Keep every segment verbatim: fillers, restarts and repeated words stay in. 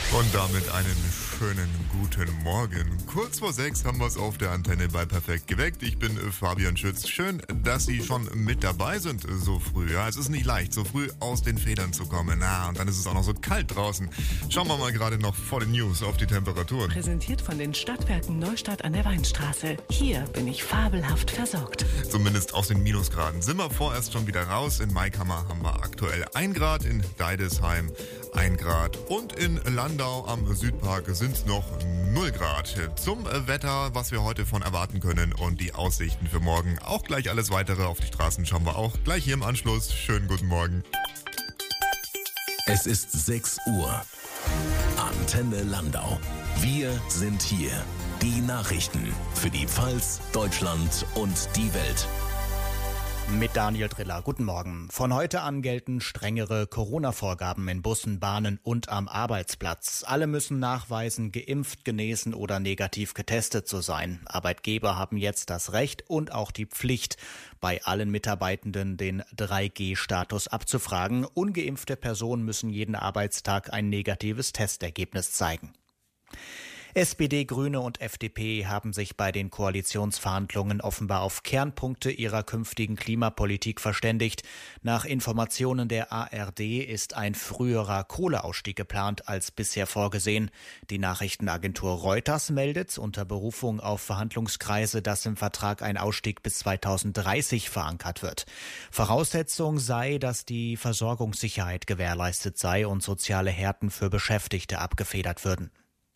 Und damit einen schönen guten Morgen. Kurz vor sechs haben wir es auf der Antenne bei Perfekt geweckt. Ich bin Fabian Schütz. Schön, dass Sie schon mit dabei sind so früh. Ja, es ist nicht leicht, so früh aus den Federn zu kommen. Na, und dann ist es auch noch so kalt draußen. Schauen wir mal gerade noch vor den News auf die Temperaturen. Präsentiert von den Stadtwerken Neustadt an der Weinstraße. Hier bin ich fabelhaft versorgt. Zumindest aus den Minusgraden sind wir vorerst schon wieder raus. In Maikammer haben wir aktuell ein Grad, in Deidesheim ein Grad und in Landau am Südpark sind es noch null Grad. Zum Wetter, was wir heute von erwarten können und die Aussichten für morgen. Auch gleich alles weitere auf die Straßen schauen wir auch gleich hier im Anschluss. Schönen guten Morgen. Es ist sechs Uhr. Antenne Landau. Wir sind hier. Die Nachrichten für die Pfalz, Deutschland und die Welt. Mit Daniel Driller. Guten Morgen. Von heute an gelten strengere Corona-Vorgaben in Bussen, Bahnen und am Arbeitsplatz. Alle müssen nachweisen, geimpft, genesen oder negativ getestet zu sein. Arbeitgeber haben jetzt das Recht und auch die Pflicht, bei allen Mitarbeitenden den drei G Status abzufragen. Ungeimpfte Personen müssen jeden Arbeitstag ein negatives Testergebnis zeigen. S P D, Grüne und F D P haben sich bei den Koalitionsverhandlungen offenbar auf Kernpunkte ihrer künftigen Klimapolitik verständigt. Nach Informationen der A R D ist ein früherer Kohleausstieg geplant als bisher vorgesehen. Die Nachrichtenagentur Reuters meldet unter Berufung auf Verhandlungskreise, dass im Vertrag ein Ausstieg bis zweitausenddreißig verankert wird. Voraussetzung sei, dass die Versorgungssicherheit gewährleistet sei und soziale Härten für Beschäftigte abgefedert würden.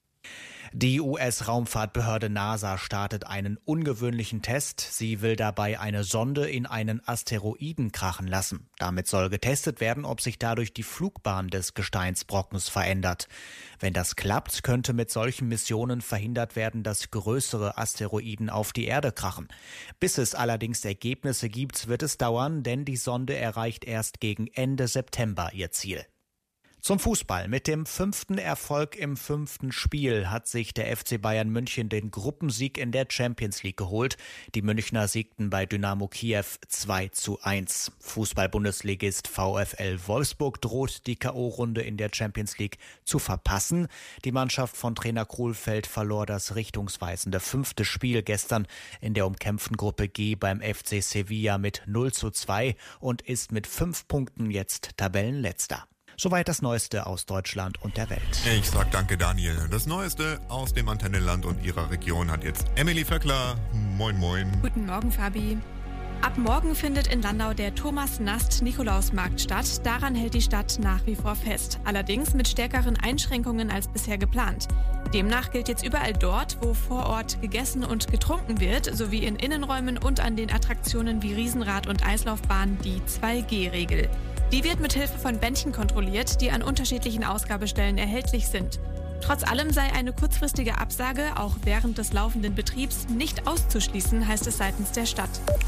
Die U S-Raumfahrtbehörde NASA startet einen ungewöhnlichen Test. Sie will dabei eine Sonde in einen Asteroiden krachen lassen. Damit soll getestet werden, ob sich dadurch die Flugbahn des Gesteinsbrockens verändert. Wenn das klappt, könnte mit solchen Missionen verhindert werden, dass größere Asteroiden auf die Erde krachen. Bis es allerdings Ergebnisse gibt, wird es dauern, denn die Sonde erreicht erst gegen Ende September ihr Ziel. Zum Fußball. Mit dem fünften Erfolg im fünften Spiel hat sich der F C Bayern München den Gruppensieg in der Champions League geholt. Die Münchner siegten bei Dynamo Kiew zwei zu eins. Fußball-Bundesligist VfL Wolfsburg droht die K O-Runde in der Champions League zu verpassen. Die Mannschaft von Trainer Krulfeld verlor das richtungsweisende fünfte Spiel gestern in der umkämpften Gruppe G beim F C Sevilla mit null zu zwei und ist mit fünf Punkten jetzt Tabellenletzter. Soweit das Neueste aus Deutschland und der Welt. Ich sag danke, Daniel. Das Neueste aus dem Antennenland und ihrer Region hat jetzt Emily Vöckler. Moin, moin. Guten Morgen, Fabi. Ab morgen findet in Landau der Thomas-Nast-Nikolausmarkt statt. Daran hält die Stadt nach wie vor fest. Allerdings mit stärkeren Einschränkungen als bisher geplant. Demnach gilt jetzt überall dort, wo vor Ort gegessen und getrunken wird, sowie in Innenräumen und an den Attraktionen wie Riesenrad und Eislaufbahn, die zwei G Regel. Die wird mit Hilfe von Bändchen kontrolliert, die an unterschiedlichen Ausgabestellen erhältlich sind. Trotz allem sei eine kurzfristige Absage, auch während des laufenden Betriebs, nicht auszuschließen, heißt es seitens der Stadt.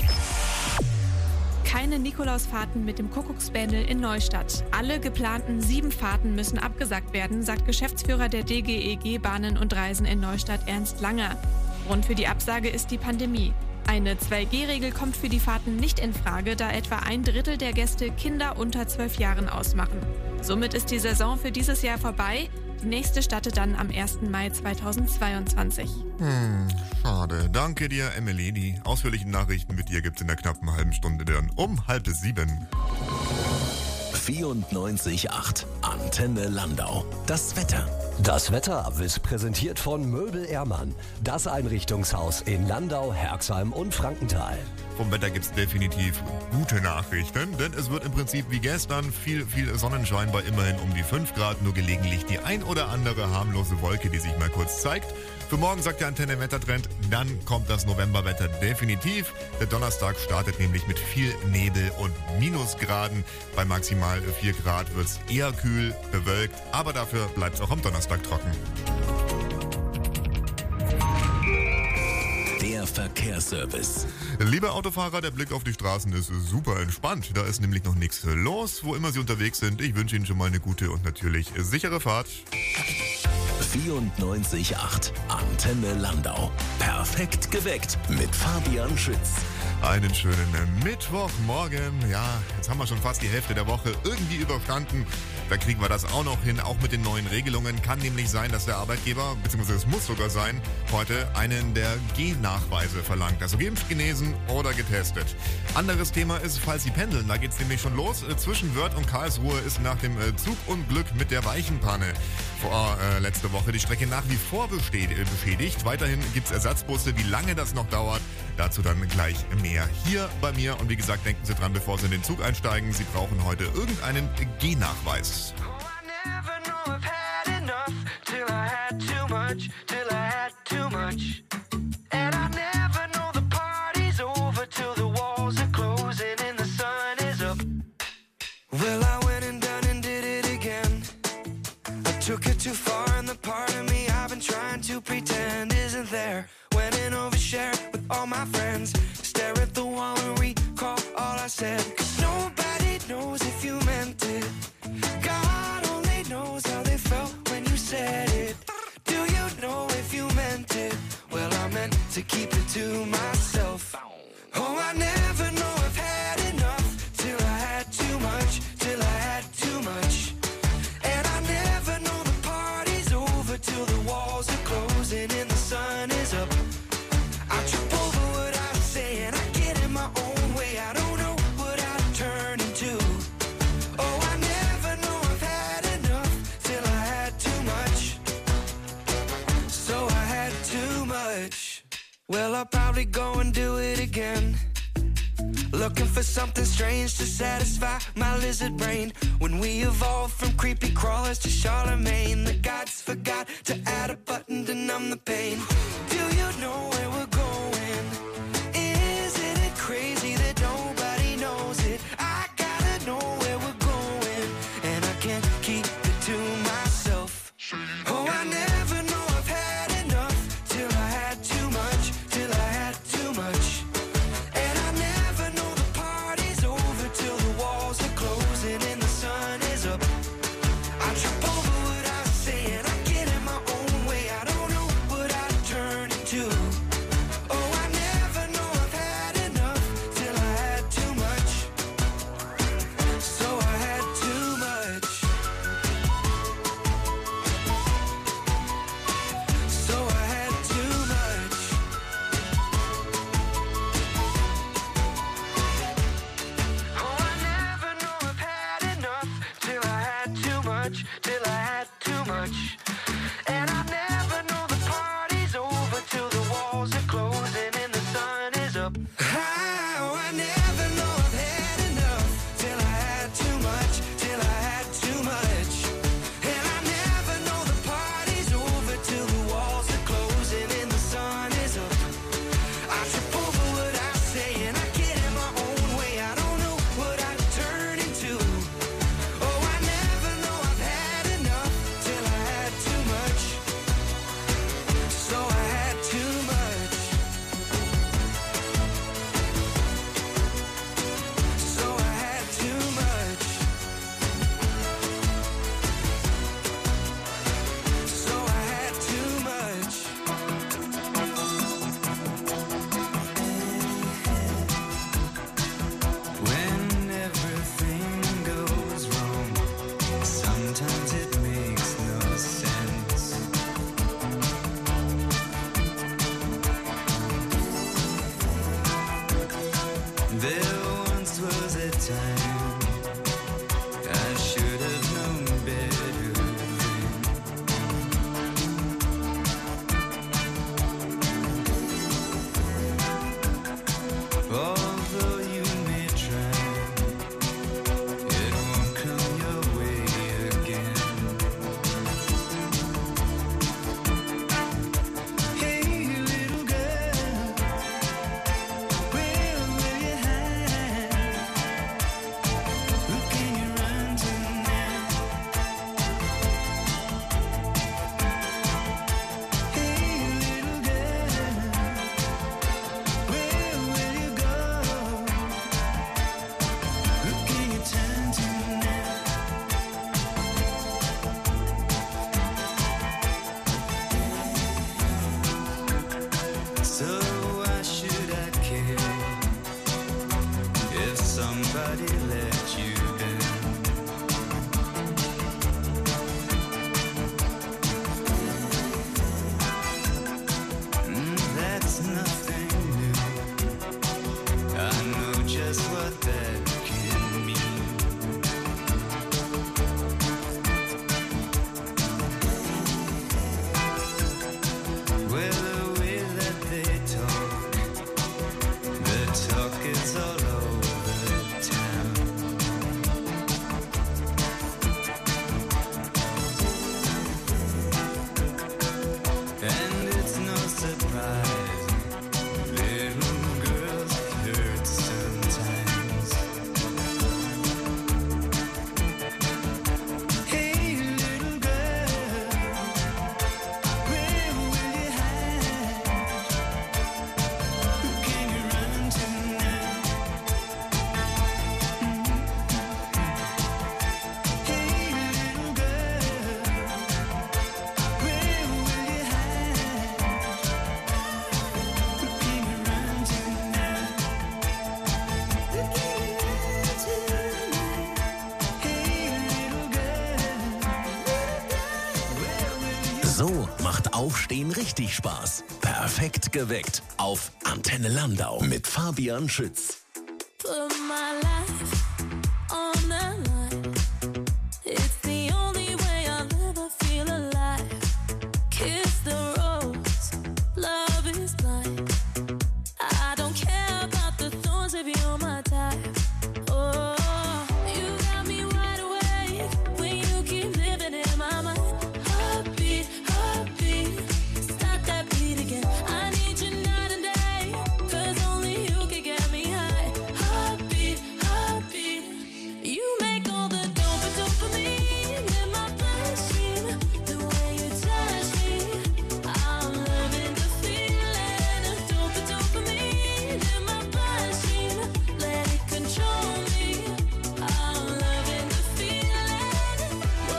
Keine Nikolausfahrten mit dem Kuckucksbändel in Neustadt. Alle geplanten sieben Fahrten müssen abgesagt werden, sagt Geschäftsführer der D G E G Bahnen und Reisen in Neustadt Ernst Langer. Grund für die Absage ist die Pandemie. Eine zwei G Regel kommt für die Fahrten nicht in Frage, da etwa ein Drittel der Gäste Kinder unter zwölf Jahren ausmachen. Somit ist die Saison für dieses Jahr vorbei. Die nächste startet dann am ersten Mai zweitausendzweiundzwanzig. Hm, schade. Danke dir, Emily. Die ausführlichen Nachrichten mit dir gibt's in der knappen halben Stunde dann um halb sieben. vierundneunzig Komma acht Antenne Landau. Das Wetter. Das Wetter wird präsentiert von Möbel Ehrmann. Das Einrichtungshaus in Landau, Herxheim und Frankenthal. Vom Wetter gibt's definitiv gute Nachrichten, denn es wird im Prinzip wie gestern viel, viel Sonnenschein bei immerhin um die fünf Grad, nur gelegentlich die ein oder andere harmlose Wolke, die sich mal kurz zeigt. Für morgen sagt der Antenne Wettertrend, dann kommt das Novemberwetter definitiv. Der Donnerstag startet nämlich mit viel Nebel und Minusgraden. Bei maximal vier Grad wird's eher kühl, bewölkt, aber dafür bleibt's auch am Donnerstag trocken. Der Verkehrsservice. Liebe Autofahrer, der Blick auf die Straßen ist super entspannt. Da ist nämlich noch nichts los, wo immer Sie unterwegs sind. Ich wünsche Ihnen schon mal eine gute und natürlich sichere Fahrt. vierundneunzig Komma acht Antenne Landau. Perfekt geweckt mit Fabian Schütz. Einen schönen Mittwochmorgen. Ja, jetzt haben wir schon fast die Hälfte der Woche irgendwie überstanden. Da kriegen wir das auch noch hin, auch mit den neuen Regelungen. Kann nämlich sein, dass der Arbeitgeber, beziehungsweise es muss sogar sein, heute einen der G-Nachweise verlangt. Also geimpft, genesen oder getestet. Anderes Thema ist, falls Sie pendeln, da geht's nämlich schon los. Zwischen Wörth und Karlsruhe ist nach dem Zugunglück mit der Weichenpanne vor äh, letzte Woche die Strecke nach wie vor besteht, äh, beschädigt. Weiterhin gibt's Ersatzbusse. Wie lange das noch dauert, dazu dann gleich mehr hier bei mir. Und wie gesagt, denken Sie dran, bevor Sie in den Zug einsteigen, Sie brauchen heute irgendeinen G-Nachweis. Took it too far and the part of me I've been trying to pretend isn't there. Went in overshare with all my friends. Stare at the wall and recall all I said. Cause nobody knows if you meant it. God only knows how they felt when you said it. Do you know if you meant it? Well, I meant to keep it to myself. Oh, I never know I've had enough till I had too much, till I had too much. Till the walls are closing and the sun is up. I trip over what I say and I get in my own way. I don't know what I turn into. Oh, I never know I've had enough till I had too much. So I had too much. Well, I'll probably go and do it again. Looking for something strange to satisfy my lizard brain. When we evolved from creepy crawlers to Charlemagne, the gods forgot to add a button to numb the pain. Do you know where we're going? Isn't it crazy that nobody knows it? I gotta know where we're going, and I can't keep it to myself. Oh, I never know I've had enough till I had too much, till I had too much. And the sun is up. I trip over what I say and I get in my own way. I don't know what I turn into. Oh, I never know I've had enough till I had too much. So I had too much. So I had too much. Oh, I never know I've had enough till I had too much, till I had too much. And I never know the party's over till the walls are closing and the sun is up. Oh, I never know I've had enough till I had too much, till I had too much. And I never know the party's over till the walls are closing and the sun is up. I trip over what I say and I get in my own way. I don't know what I turn into. Oh, I never know I've had enough till I had So macht Aufstehen richtig Spaß. Perfekt geweckt auf Antenne Landau mit Fabian Schütz. Put my life on the line. It's the only way I'll ever feel alive. Kiss the rose, love is blind. I don't care about the thorns if you're my type. Oh, you got me wide awake when you keep living in my mind. Heartbeat, heartbeat, stop that beat again. I need you night and day, 'cause only you can get me high. Heartbeat, heartbeat, you make all the dope dopamine in my bloodstream. The way you touch me, I'm loving the feeling of dope dopamine in my bloodstream. Let it control me, I'm loving the feeling.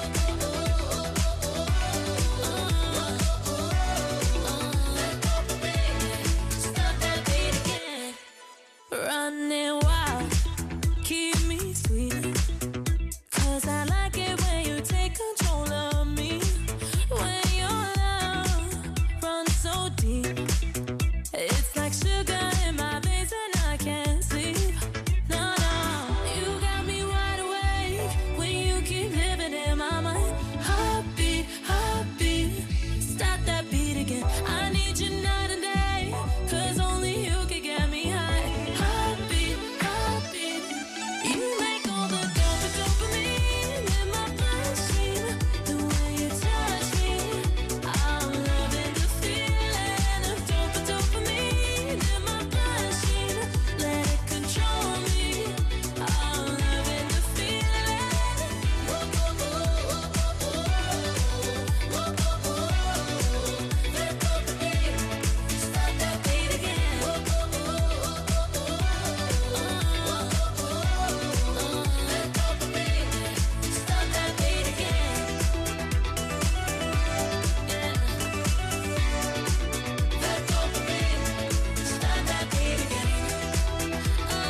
Stop that beat again. Running wild, keep me sweet. 'Cause I like it when you take control of me. When your love runs so deep, it's like sugar in my veins and I can't sleep. No, no, you got me wide awake when you keep living in my mind. Heartbeat, heartbeat, stop that beat again. I need you night and day, 'cause only you can get me high. Heartbeat, heartbeat, you make all the dope dopamine in my bloodstream. The way you touch me, I'm loving the feeling of dope dopamine in my bloodstream. Let it control me, I'm loving the feeling. That dopamine, stop that beat again. That dopamine, stop that beat again. Yeah. That dopamine, stop that beat again. Oh,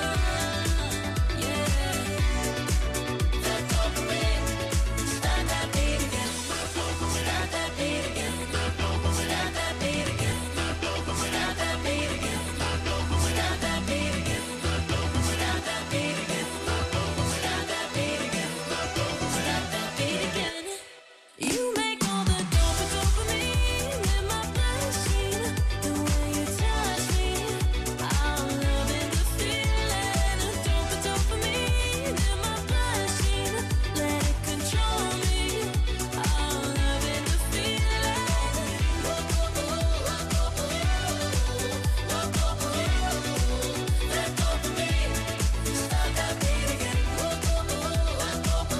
yeah. That dopamine, stop that beat again. Stop that beat again. Stop that beat again. Stop that beat again. Stop that beat again. Stop that beat again. Stop that beat again. Stop that beat again. You make all the dope dopamine in my bloodstream. The way you touch me, I'm loving the feeling of dope dopamine in my bloodstream. Let it control me, I'm loving the feeling. That dopamine, stop that beat again. That dopamine, that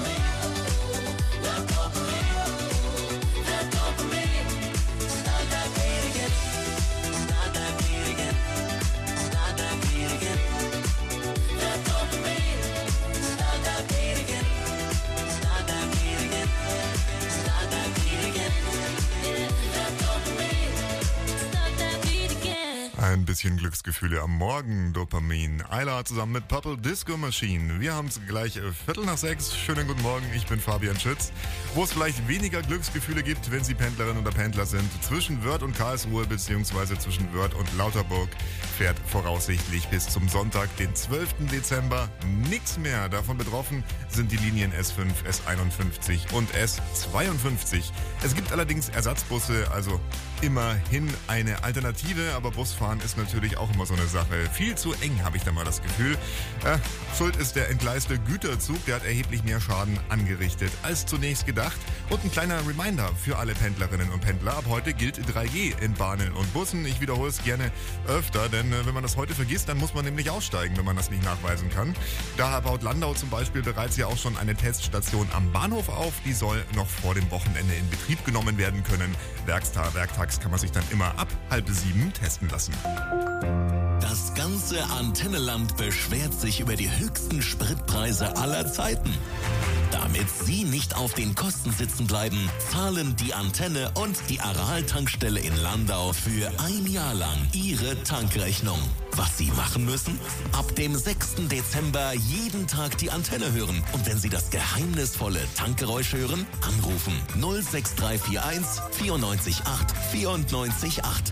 dopamine, stop that beat again. Stop that beat again. Stop that beat again. That dopamine, stop that beat again. Stop that beat again. Stop that beat again. Yeah, that dopamine, stop that beat again. Ein bisschen Glücksgefühle am Morgen, Dopamin. Ayla zusammen mit Purple Disco Machine. Wir haben es gleich äh, Viertel nach sechs. Schönen guten Morgen, ich bin Fabian Schütz. Wo es vielleicht weniger Glücksgefühle gibt, wenn Sie Pendlerin oder Pendler sind, zwischen Wörth und Karlsruhe bzw. zwischen Wörth und Lauterburg fährt voraussichtlich bis zum Sonntag, den zwölften Dezember, nichts mehr. Davon betroffen sind die Linien S fünf, S einundfünfzig und S zweiundfünfzig. Es gibt allerdings Ersatzbusse, also immerhin eine Alternative, aber Busfahren ist natürlich auch immer so eine Sache. Viel zu eng, habe ich da mal das Gefühl. Äh, schuld ist der entgleiste Güterzug, der hat erheblich mehr Schaden angerichtet als zunächst gedacht. Und ein kleiner Reminder für alle Pendlerinnen und Pendler, ab heute gilt drei G in Bahnen und Bussen. Ich wiederhole es gerne öfter, denn äh, wenn man das heute vergisst, dann muss man nämlich aussteigen, wenn man das nicht nachweisen kann. Da baut Landau zum Beispiel bereits ja auch schon eine Teststation am Bahnhof auf. Die soll noch vor dem Wochenende in Betrieb genommen werden können. Werkstag, werktags kann man sich dann immer ab halb sieben testen lassen. Das ganze Antenneland beschwert sich über die höchsten Spritpreise aller Zeiten. Damit Sie nicht auf den Kosten sitzen bleiben, zahlen die Antenne und die Aral-Tankstelle in Landau für ein Jahr lang Ihre Tankrechnung. Was Sie machen müssen? Ab dem sechsten Dezember jeden Tag die Antenne hören. Und wenn Sie das geheimnisvolle Tankgeräusch hören, anrufen null sechs drei vier eins neun vier acht vier neun acht.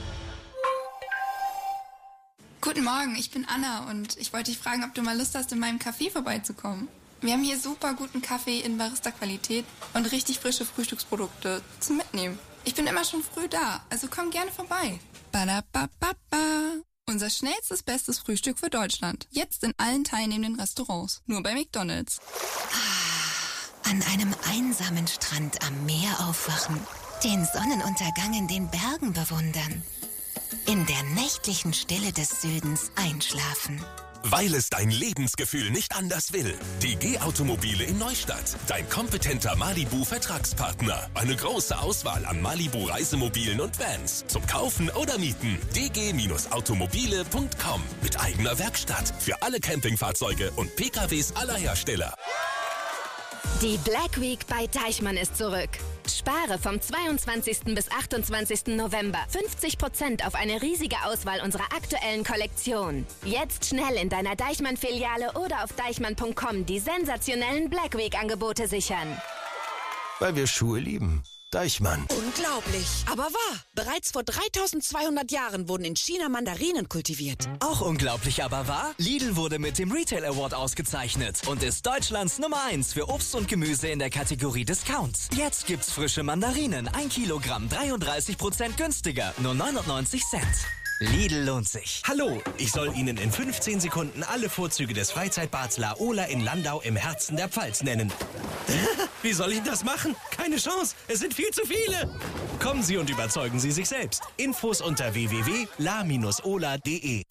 Guten Morgen, ich bin Anna und ich wollte dich fragen, ob du mal Lust hast, in meinem Café vorbeizukommen. Wir haben hier super guten Kaffee in Barista-Qualität und richtig frische Frühstücksprodukte zum Mitnehmen. Ich bin immer schon früh da, also komm gerne vorbei. Badabababa. Unser schnellstes, bestes Frühstück für Deutschland. Jetzt in allen teilnehmenden Restaurants. Nur bei McDonald's. Ah, an einem einsamen Strand am Meer aufwachen. Den Sonnenuntergang in den Bergen bewundern. In der nächtlichen Stille des Südens einschlafen. Weil es dein Lebensgefühl nicht anders will. Die G-Automobile in Neustadt. Dein kompetenter Malibu-Vertragspartner. Eine große Auswahl an Malibu-Reisemobilen und Vans. Zum Kaufen oder Mieten. d g automobile punkt com. Mit eigener Werkstatt. Für alle Campingfahrzeuge und P K Ws aller Hersteller. Die Black Week bei Deichmann ist zurück. Spare vom zweiundzwanzigsten bis achtundzwanzigsten November fünfzig Prozent auf eine riesige Auswahl unserer aktuellen Kollektion. Jetzt schnell in deiner Deichmann-Filiale oder auf deichmann punkt com die sensationellen Black Week-Angebote sichern. Weil wir Schuhe lieben. Deichmann. Unglaublich, aber wahr. Bereits vor dreitausendzweihundert Jahren wurden in China Mandarinen kultiviert. Auch unglaublich, aber wahr. Lidl wurde mit dem Retail Award ausgezeichnet und ist Deutschlands Nummer eins für Obst und Gemüse in der Kategorie Discounts. Jetzt gibt's frische Mandarinen, ein Kilogramm, dreiunddreißig Prozent günstiger, nur neunundneunzig Cent. Lidl lohnt sich. Hallo, ich soll Ihnen in fünfzehn Sekunden alle Vorzüge des Freizeitbads La Ola in Landau im Herzen der Pfalz nennen. Wie soll ich das machen? Keine Chance, es sind viel zu viele. Kommen Sie und überzeugen Sie sich selbst. Infos unter w w w punkt la ola punkt d e.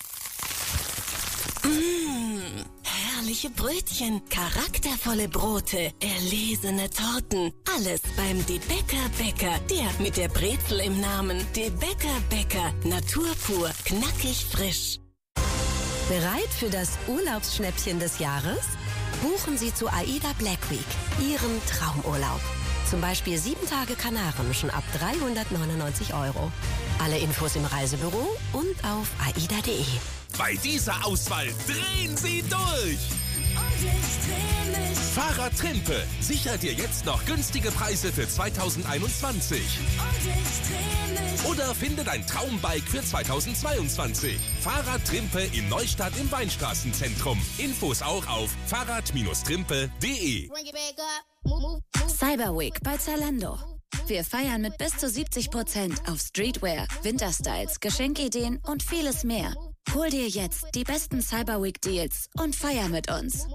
Mmh, herrliche Brötchen, charaktervolle Brote, erlesene Torten. Alles beim De Bäcker Bäcker, der mit der Brezel im Namen. De Bäcker Bäcker, naturpur, knackig frisch. Bereit für das Urlaubsschnäppchen des Jahres? Buchen Sie zu AIDA Black Week, Ihrem Traumurlaub. Zum Beispiel sieben Tage Kanaren schon ab dreihundertneunundneunzig Euro. Alle Infos im Reisebüro und auf aida punkt de. Bei dieser Auswahl drehen Sie durch! Fahrrad Trimpe sichert dir jetzt noch günstige Preise für zweitausendeinundzwanzig. Oder finde dein Traumbike für zweitausendzweiundzwanzig. Fahrrad Trimpe in Neustadt im Weinstraßenzentrum. Infos auch auf fahrrad trimpe punkt de. Cyber Week bei Zalando. Wir feiern mit bis zu siebzig Prozent auf Streetwear, Winterstyles, Geschenkideen und vieles mehr. Hol dir jetzt die besten Cyber Week Deals und feier mit uns.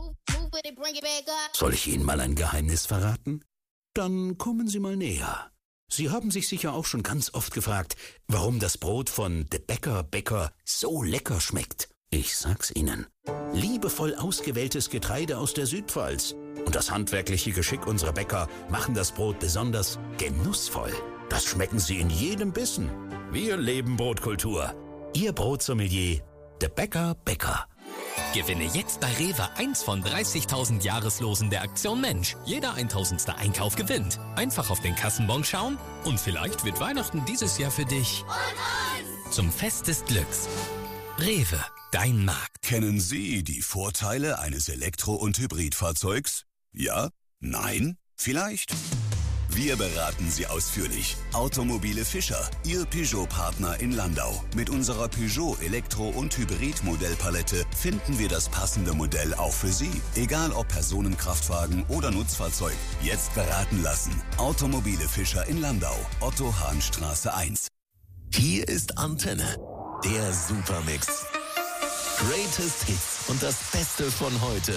Soll ich Ihnen mal ein Geheimnis verraten? Dann kommen Sie mal näher. Sie haben sich sicher auch schon ganz oft gefragt, warum das Brot von De Bäcker Bäcker so lecker schmeckt. Ich sag's Ihnen. Liebevoll ausgewähltes Getreide aus der Südpfalz und das handwerkliche Geschick unserer Bäcker machen das Brot besonders genussvoll. Das schmecken Sie in jedem Bissen. Wir leben Brotkultur. Ihr Brotsommelier, De Bäcker Bäcker. Gewinne jetzt bei Rewe eins von dreißigtausend Jahreslosen der Aktion Mensch. Jeder tausendste Einkauf gewinnt. Einfach auf den Kassenbon schauen und vielleicht wird Weihnachten dieses Jahr für dich und uns zum Fest des Glücks. Rewe, dein Markt. Kennen Sie die Vorteile eines Elektro- und Hybridfahrzeugs? Ja? Nein? Vielleicht? Wir beraten Sie ausführlich. Automobile Fischer, Ihr Peugeot-Partner in Landau. Mit unserer Peugeot Elektro- und Hybrid-Modellpalette finden wir das passende Modell auch für Sie. Egal ob Personenkraftwagen oder Nutzfahrzeug. Jetzt beraten lassen. Automobile Fischer in Landau. Otto-Hahn-Straße eins. Hier ist Antenne, der Supermix. Greatest Hits und das Beste von heute.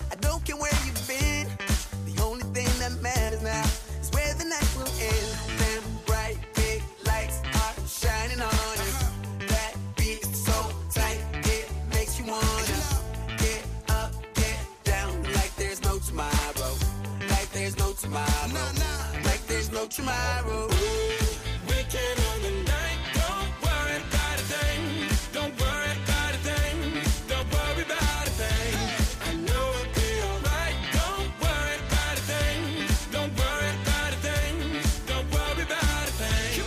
Where the night will end. tomorrow. Weekend on the night, don't worry about a thing. Don't worry about a thing. Don't worry about a thing. I know it'll be alright. Don't worry about a thing. Don't worry about a thing. Don't worry about a thing.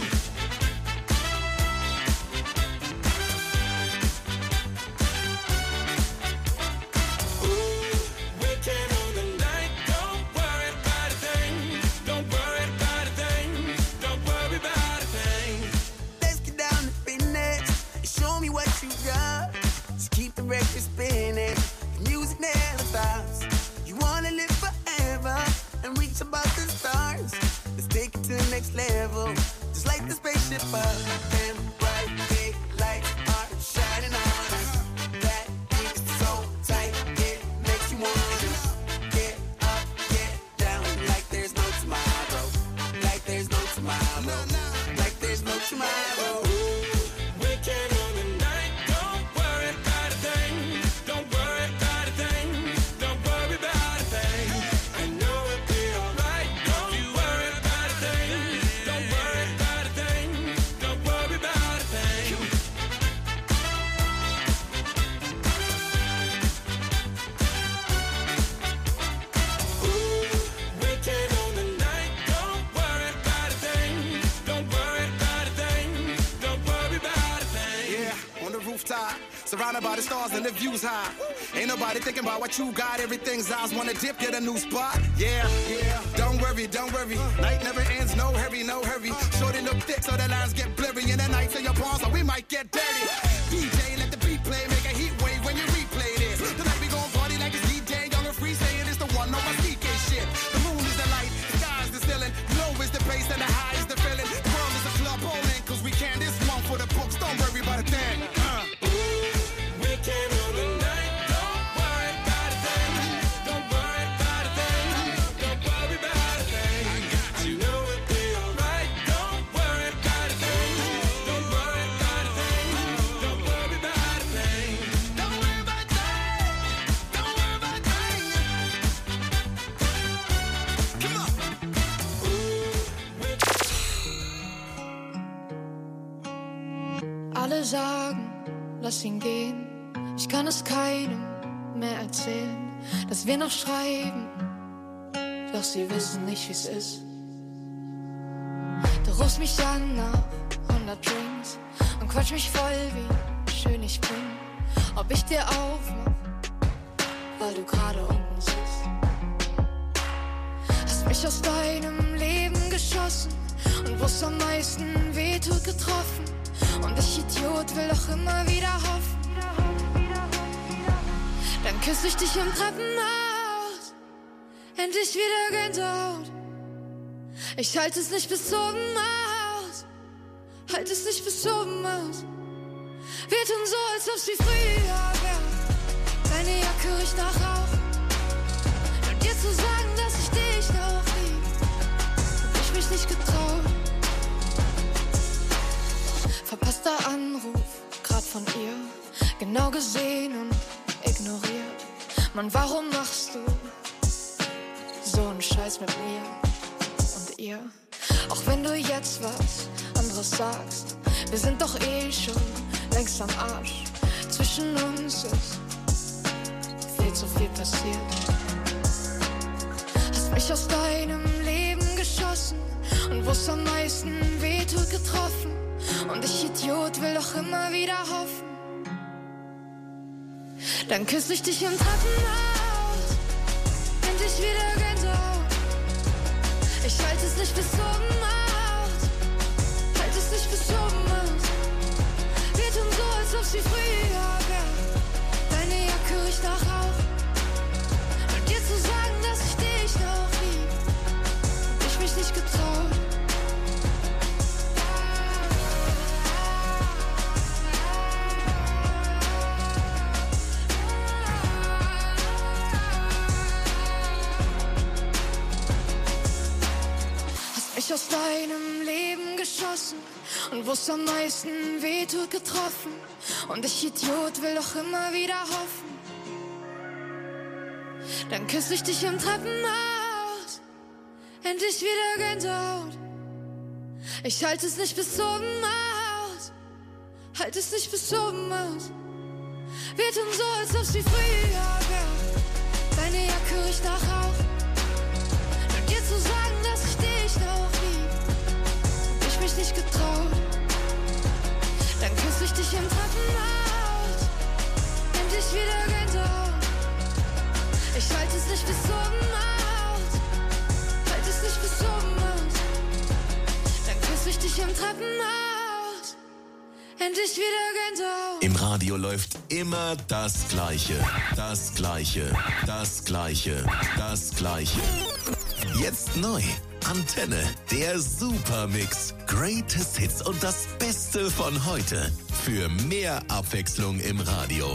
Weekend on the night, don't worry about a thing. Don't worry about a thing. Don't worry about a thing. Let's get down to business and show me what you got. Just keep the record spinning, the music never stops. You wanna live forever and reach above the stars. Let's take it to the next level, just like the spaceship up. And bright big lights are shining on us. That beat's so tight, it makes you wanna just get up, get down, like there's no tomorrow. Like there's no tomorrow. Like there's no tomorrow. Weekend on the night, don't worry about a thing. Don't worry about a thing. Don't worry about a thing. I know it'll be alright. Don't you worry about a thing. Don't worry about a thing. Don't worry about a thing. Weekend on the night, don't worry about a thing. Don't worry about a thing. Don't worry about a thing. Yeah, on the rooftop, surrounded by the stars and the views high. Ain't nobody thinking about what you got. Everything's eyes wanna dip, get a new spot. Yeah, yeah. Don't worry, don't worry. Night never ends, no hurry, no hurry. Shorty look thick, so the lines get blurry. In the nights in your palms, so we might get dirty. D J, let the beat play, make a heat wave when you replay this. Tonight we gon' party like it's D J, young and free, saying it's the one on my C K shit. The moon is the light, the sky's the ceiling. Low is the bass and the high is the feeling. The world is a club bowling, cause we can this one for the books. Don't worry about a thing. Uh. Weekend on the night, don't worry about a thing. Don't worry about a thing. Don't worry about a thing. I know it'll be alright. Don't worry about a thing. Don't worry about a thing. Don't worry about a thing. Don't worry about a thing. Don't worry about a thing. Come on. Alle sagen, lass ihn gehen. Ich kann es keinem mehr erzählen, dass wir noch schreiben, doch sie wissen nicht, wie's ist. Du rufst mich an nach hundert Drinks und quatsch mich voll, wie schön ich bin. Ob ich dir aufmach, weil du gerade unten sitzt. Hast mich aus deinem Leben geschossen und wo's am meisten wehtut getroffen. Und ich, Idiot, will doch immer wieder hoffen. Dann küss ich dich im Treppenhaus, endlich wieder Gänsehaut. Ich halte es nicht bis oben aus, halte es nicht bis oben aus. Wir tun so, als ob's wie früher wär. Deine Jacke riecht nach Rauch. Und dir zu sagen, dass ich dich noch lieb, hab ich mich nicht getraut. Verpasster Anruf, grad von ihr, genau gesehen und ignoriert. Mann, warum machst du so einen Scheiß mit mir und ihr? Auch wenn du jetzt was anderes sagst, wir sind doch eh schon längst am Arsch. Zwischen uns ist viel zu viel passiert. Hast mich aus deinem Leben geschossen und wo's am meisten wehtut getroffen. Und ich, Idiot, will doch immer wieder hoffen. Dann küss ich dich im Treppenhaus, endlich wieder Gänsehaut. Ich halte es nicht bis oben aus, halte es nicht bis oben aus. Wir tun so, als ob's wie früher wär. Deine Jacke riecht nach Rauch. Und dir zu sagen, dass ich dich noch lieb, hab ich mich nicht getraut. Mich aus deinem Leben geschossen und wo's am meisten wehtut getroffen. Und ich, Idiot, will doch immer wieder hoffen. Dann küss ich dich im Treppenhaus, endlich wieder Gänsehaut. Ich halte es nicht bis oben aus. Halt es nicht bis oben aus. Wir tun so, als ob's wie früher wär. Deine Jacke riecht nach Rauch. Und dir zu sagen, dass ich dich noch lieb, hab ich mich nicht getraut. Dann küss ich dich im Treppenhaus, nimm dich wieder Gänsehaut. Ich halte es nicht bis oben aus. Halt es nicht bis oben aus. Dann küss ich dich im Treppenhaus, endlich wieder Gänsehaut. Im Radio läuft immer das Gleiche. Das Gleiche. Das Gleiche. Das Gleiche. Jetzt neu. Antenne. Der Supermix. Greatest Hits und das Beste von heute. Für mehr Abwechslung im Radio.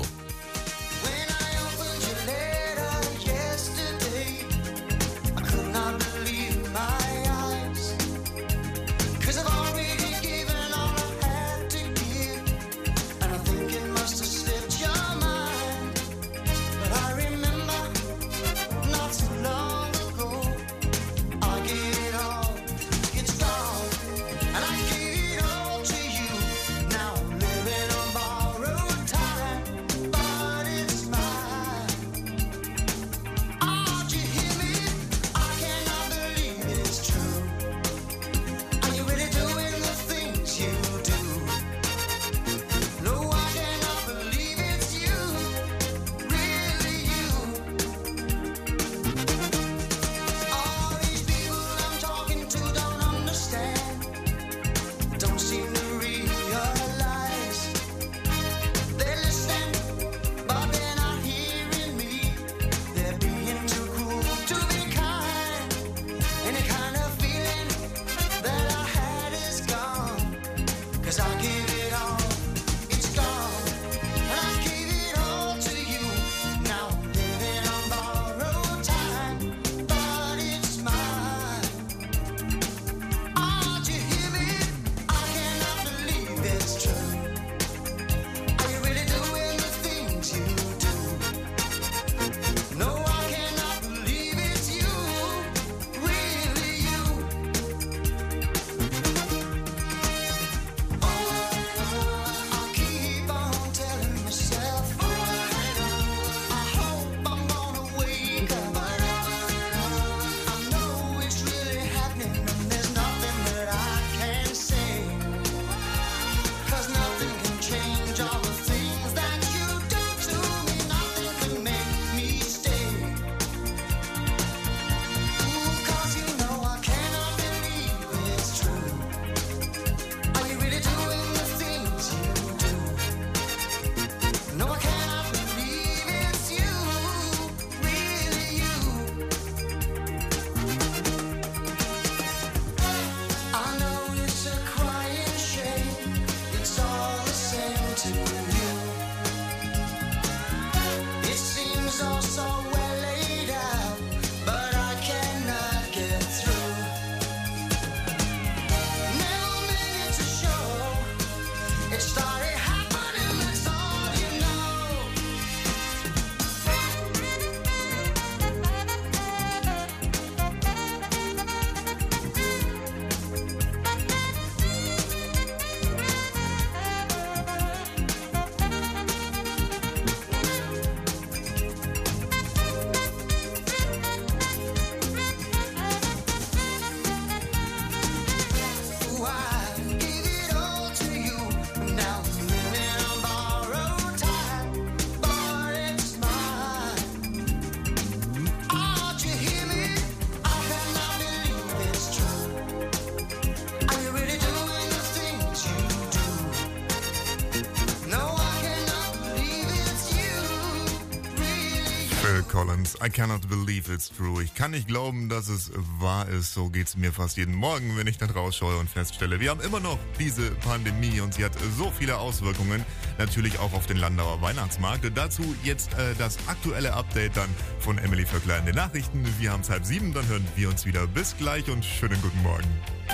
Collins, I cannot believe it's true. Ich kann nicht glauben, dass es wahr ist. So geht's mir fast jeden Morgen, wenn ich dann rausschaue und feststelle, wir haben immer noch diese Pandemie und sie hat so viele Auswirkungen, natürlich auch auf den Landauer Weihnachtsmarkt. Dazu jetzt äh, das aktuelle Update dann von Emily Vöckler in den Nachrichten. Wir haben es halb sieben, dann hören wir uns wieder. Bis gleich und schönen guten Morgen.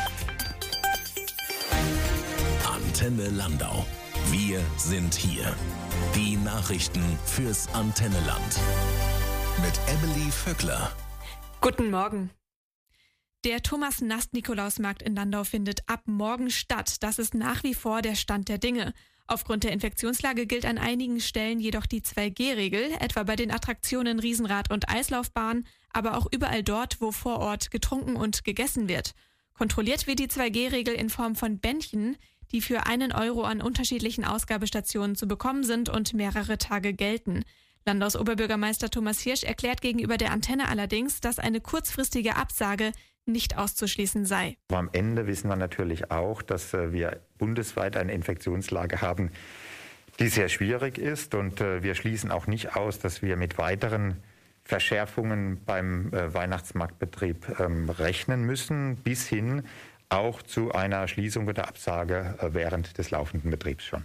Antenne Landau. Wir sind hier. Die Nachrichten fürs Antenneland. Mit Emily Vöckler. Guten Morgen. Der Thomas-Nast-Nikolausmarkt in Landau findet ab morgen statt. Das ist nach wie vor der Stand der Dinge. Aufgrund der Infektionslage gilt an einigen Stellen jedoch die zwei G Regel, etwa bei den Attraktionen Riesenrad und Eislaufbahn, aber auch überall dort, wo vor Ort getrunken und gegessen wird. Kontrolliert wird die zwei G Regel in Form von Bändchen, die für einen Euro an unterschiedlichen Ausgabestationen zu bekommen sind und mehrere Tage gelten. Landaus Oberbürgermeister Thomas Hirsch erklärt gegenüber der Antenne allerdings, dass eine kurzfristige Absage nicht auszuschließen sei. Am Ende wissen wir natürlich auch, dass wir bundesweit eine Infektionslage haben, die sehr schwierig ist. Und wir schließen auch nicht aus, dass wir mit weiteren Verschärfungen beim Weihnachtsmarktbetrieb rechnen müssen, bis hin auch zu einer Schließung oder Absage während des laufenden Betriebs schon.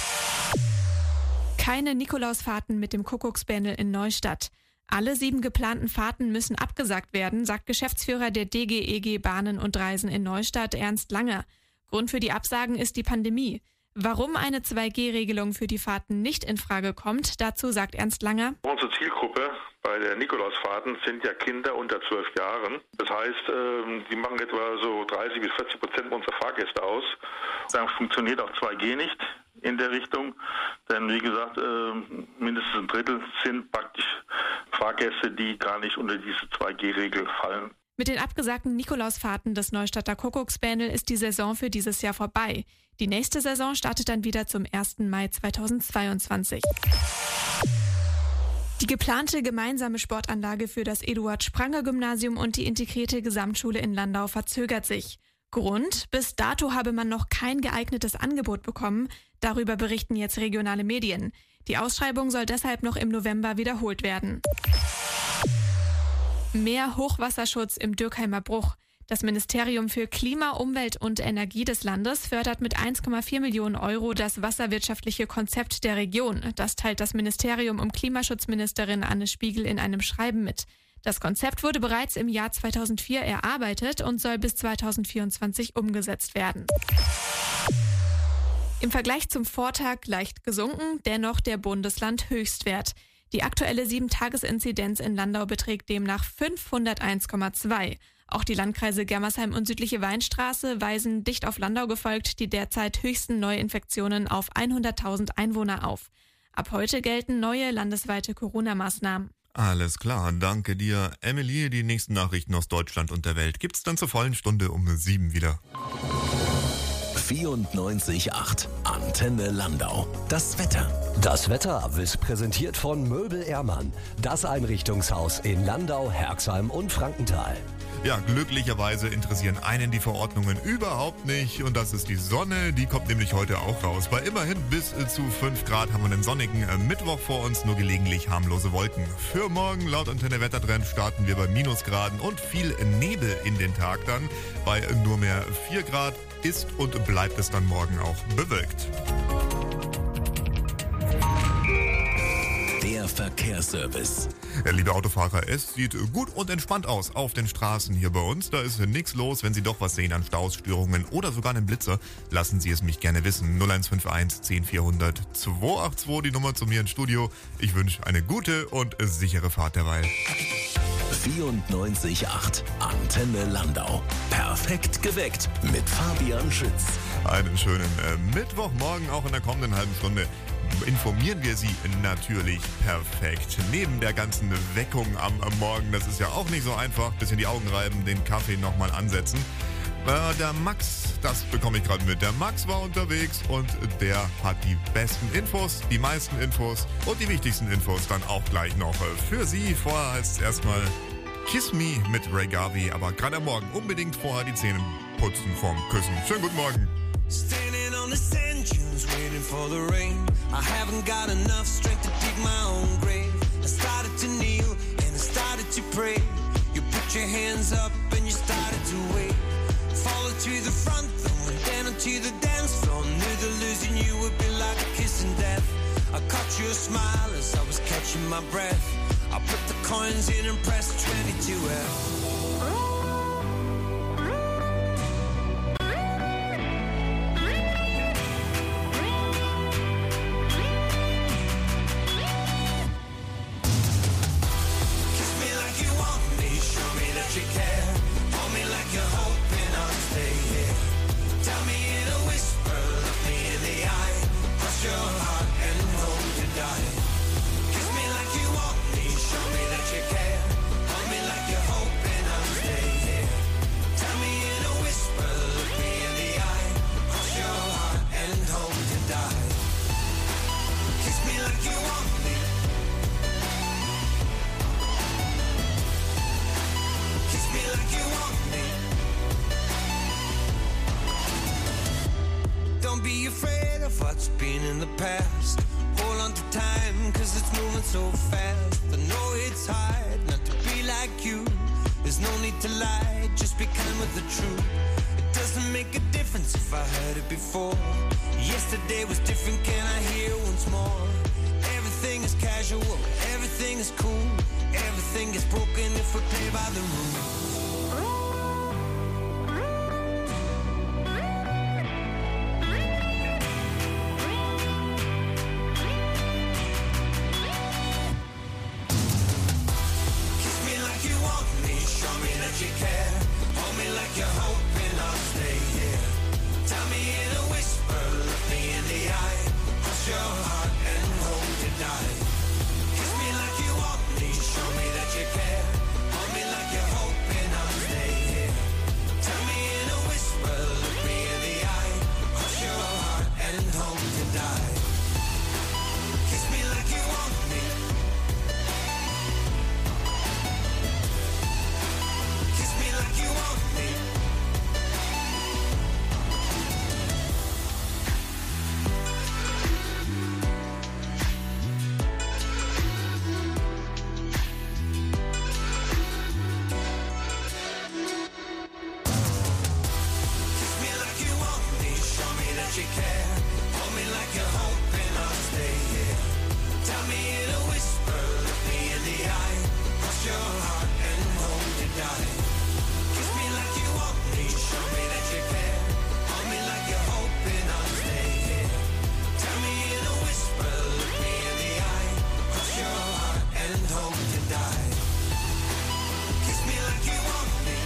Keine Nikolausfahrten mit dem Kuckucksbändel in Neustadt. Alle sieben geplanten Fahrten müssen abgesagt werden, sagt Geschäftsführer der D G E G Bahnen und Reisen in Neustadt, Ernst Langer. Grund für die Absagen ist die Pandemie. Warum eine zwei G Regelung für die Fahrten nicht in Frage kommt, dazu sagt Ernst Langer. Unsere Zielgruppe bei der Nikolausfahrten sind ja Kinder unter zwölf Jahren. Das heißt, die machen etwa so dreißig bis vierzig Prozent unserer Fahrgäste aus. Dann funktioniert auch zwei G nicht in der Richtung, denn wie gesagt, mindestens ein Drittel sind praktisch Fahrgäste, die gar nicht unter diese zwei G Regel fallen. Mit den abgesagten Nikolausfahrten des Neustadter Kuckucksbändel ist die Saison für dieses Jahr vorbei. Die nächste Saison startet dann wieder zum ersten Mai zweitausendzweiundzwanzig. Die geplante gemeinsame Sportanlage für das Eduard-Spranger-Gymnasium und die integrierte Gesamtschule in Landau verzögert sich. Grund: Bis dato habe man noch kein geeignetes Angebot bekommen. Darüber berichten jetzt regionale Medien. Die Ausschreibung soll deshalb noch im November wiederholt werden. Mehr Hochwasserschutz im Dürkheimer Bruch. Das Ministerium für Klima, Umwelt und Energie des Landes fördert mit eins Komma vier Millionen Euro das wasserwirtschaftliche Konzept der Region. Das teilt das Ministerium um Klimaschutzministerin Anne Spiegel in einem Schreiben mit. Das Konzept wurde bereits im Jahr zweitausendvier erarbeitet und soll bis zweitausendvierundzwanzig umgesetzt werden. Im Vergleich zum Vortag leicht gesunken, dennoch der Bundesland-Höchstwert. Die aktuelle sieben Tages Inzidenz in Landau beträgt demnach fünfhunderteins Komma zwei. Auch die Landkreise Germersheim und Südliche Weinstraße weisen dicht auf Landau gefolgt die derzeit höchsten Neuinfektionen auf hunderttausend Einwohner auf. Ab heute gelten neue landesweite Corona-Maßnahmen. Alles klar, danke dir, Emily. Die nächsten Nachrichten aus Deutschland und der Welt gibt's dann zur vollen Stunde um sieben wieder. vierundneunzig Komma acht Antenne Landau. Das Wetter. Das Wetter ist präsentiert von Möbel Ehrmann. Das Einrichtungshaus in Landau, Herxheim und Frankenthal. Ja, glücklicherweise interessieren einen die Verordnungen überhaupt nicht. Und das ist die Sonne, die kommt nämlich heute auch raus. Bei immerhin bis zu fünf Grad haben wir einen sonnigen Mittwoch vor uns, nur gelegentlich harmlose Wolken. Für morgen laut Antenne Wettertrend starten wir bei Minusgraden und viel Nebel in den Tag dann. Bei nur mehr vier Grad ist und bleibt es dann morgen auch bewölkt. Der Verkehrsservice. Ja, liebe Autofahrer, es sieht gut und entspannt aus auf den Straßen hier bei uns. Da ist nichts los. Wenn Sie doch was sehen an Staus, Störungen oder sogar einen Blitzer, lassen Sie es mich gerne wissen. null eins fünf eins zehn vierhundert zweihundertzweiundachtzig, die Nummer zu mir ins Studio. Ich wünsche eine gute und sichere Fahrt derweil. vierundneunzig Komma acht Antenne Landau. Perfekt geweckt mit Fabian Schütz. Einen schönen äh, Mittwochmorgen, auch in der kommenden halben Stunde informieren wir Sie natürlich perfekt. Neben der ganzen Weckung am, am Morgen, das ist ja auch nicht so einfach, bisschen die Augen reiben, den Kaffee nochmal ansetzen. Äh, der Max, das bekomme ich gerade mit, der Max war unterwegs und der hat die besten Infos, die meisten Infos und die wichtigsten Infos dann auch gleich noch für Sie. Vorher heißt es erstmal Kiss Me mit Ray Garvey, aber gerade am Morgen unbedingt vorher die Zähne putzen vorm Küssen. Schönen guten Morgen. Standing on the sand dunes, waiting for the rain. I haven't got enough strength to dig my own grave. I started to kneel and I started to pray. You put your hands up and you started to wait. Followed to the front, then went down onto the dance floor. Knew that losing you would be like a kiss in death. I caught your smile as I was catching my breath. I put the coins in and pressed twenty-two F. Kiss me like you want me, show me that you care. Hold me like in the past. Hold on to time, cause it's moving so fast. I know it's hard not to be like you. There's no need to lie, just be kind with the truth. It doesn't make a difference if I heard it before. Yesterday was different, can I hear once more? Everything is casual, everything is cool. Everything is broken if we play by the rules. You care, hold me like you're hoping I'll stay here. Tell me in a whisper, look me in the eye. Cross your heart and hope to die. Kiss me like you want me, show me that you care. Hold me like you're hoping I'll stay here. Tell me in a whisper, look me in the eye. Cross your heart and hope to die. Kiss me like you want me. Like you want me. Kiss me like you want me. Show me that you care. Hold me like you're hoping I'll stay here. Tell me in a whisper, look me in the eye. Cross your heart and hope to die. Like you want me, show me that you care. Hold me like you're hoping I'll stay here. Tell me in a whisper, look me in the eye. Cross your heart and hope to die. Kiss me like you want me.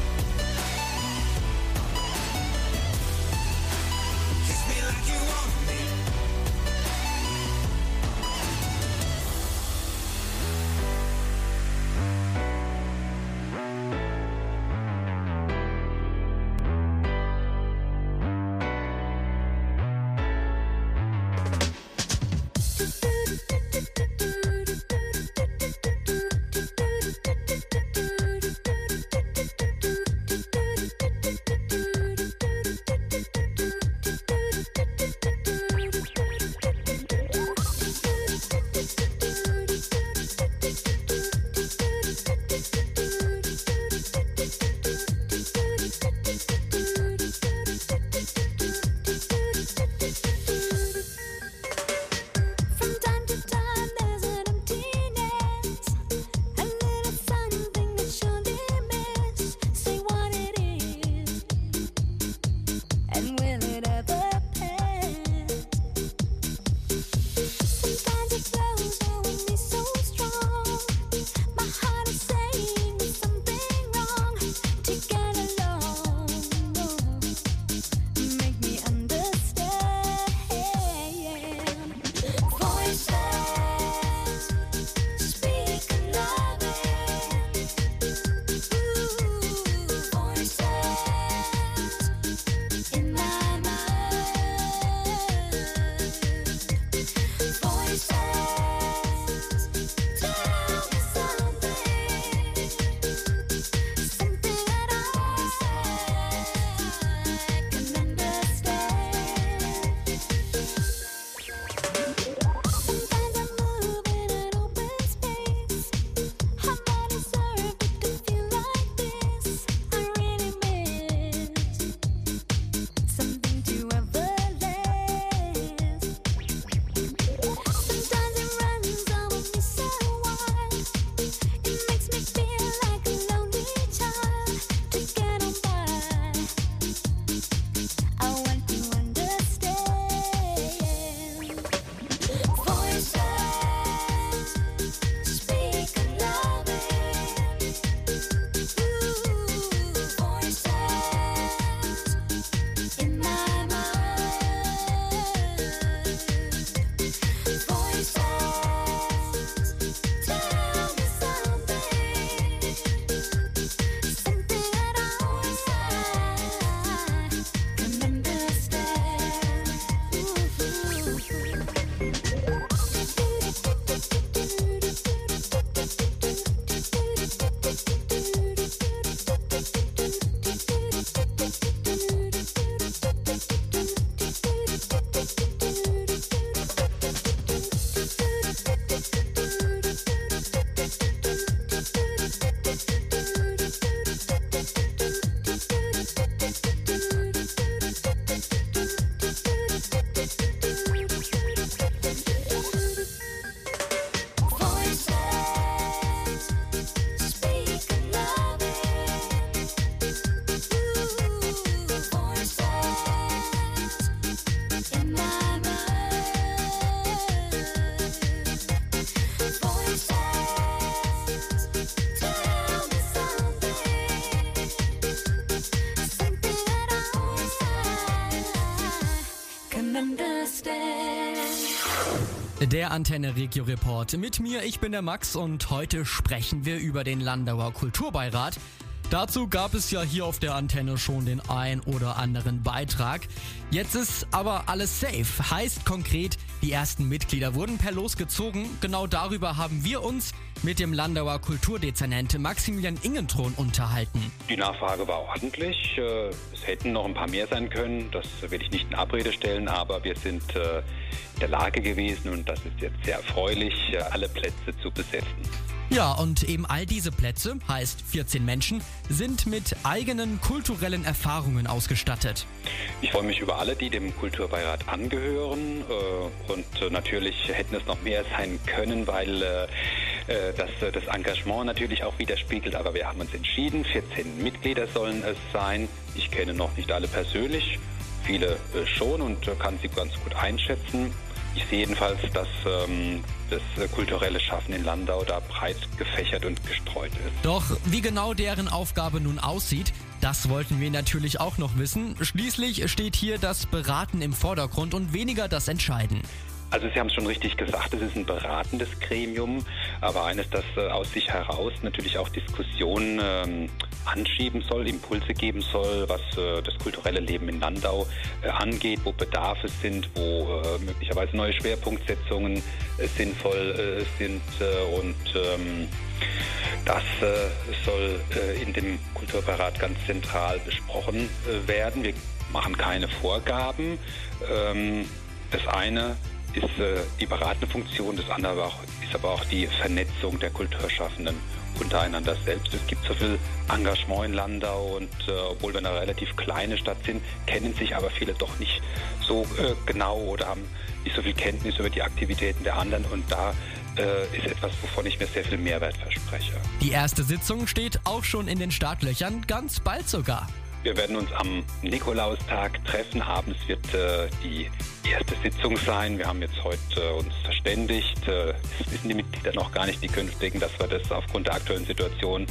Kiss me like you want me. Sometimes Der Antenne Regio Report mit mir, ich bin der Max und heute sprechen wir über den Landauer Kulturbeirat. Dazu gab es ja hier auf der Antenne schon den ein oder anderen Beitrag. Jetzt ist aber alles safe. Heißt konkret, die ersten Mitglieder wurden per Los gezogen. Genau darüber haben wir uns mit dem Landauer Kulturdezernent Maximilian Ingenthron unterhalten. Die Nachfrage war ordentlich. Es hätten noch ein paar mehr sein können. Das will ich nicht in Abrede stellen, aber wir sind in der Lage gewesen und das ist jetzt sehr erfreulich, alle Plätze zu besetzen. Ja, und eben all diese Plätze, heißt vierzehn Menschen, sind mit eigenen kulturellen Erfahrungen ausgestattet. Ich freue mich über alle, die dem Kulturbeirat angehören und natürlich hätten es noch mehr sein können, weil das das Engagement natürlich auch widerspiegelt, aber wir haben uns entschieden, vierzehn Mitglieder sollen es sein. Ich kenne noch nicht alle persönlich, viele schon und kann sie ganz gut einschätzen. Ich sehe jedenfalls, dass ähm, das kulturelle Schaffen in Landau da breit gefächert und gestreut ist. Doch wie genau deren Aufgabe nun aussieht, das wollten wir natürlich auch noch wissen. Schließlich steht hier das Beraten im Vordergrund und weniger das Entscheiden. Also Sie haben es schon richtig gesagt, es ist ein beratendes Gremium, aber eines, das äh, aus sich heraus natürlich auch Diskussionen ähm, anschieben soll, Impulse geben soll, was äh, das kulturelle Leben in Landau äh, angeht, wo Bedarfe sind, wo äh, möglicherweise neue Schwerpunktsetzungen äh, sinnvoll äh, sind äh, und ähm, das äh, soll äh, in dem Kulturbeirat ganz zentral besprochen äh, werden. Wir machen keine Vorgaben. Ähm, das eine ist äh, die beratende Funktion, das andere aber auch, ist aber auch die Vernetzung der Kulturschaffenden untereinander selbst. Es gibt so viel Engagement in Landau und äh, obwohl wir eine relativ kleine Stadt sind, kennen sich aber viele doch nicht so äh, genau oder haben nicht so viel Kenntnis über die Aktivitäten der anderen und da äh, ist etwas, wovon ich mir sehr viel Mehrwert verspreche. Die erste Sitzung steht auch schon in den Startlöchern, ganz bald sogar. Wir werden uns am Nikolaustag treffen. Abends wird äh, die erste Sitzung sein. Wir haben jetzt heute äh, uns verständigt. Äh, das wissen die Mitglieder noch gar nicht, die künftigen, dass wir das aufgrund der aktuellen Situation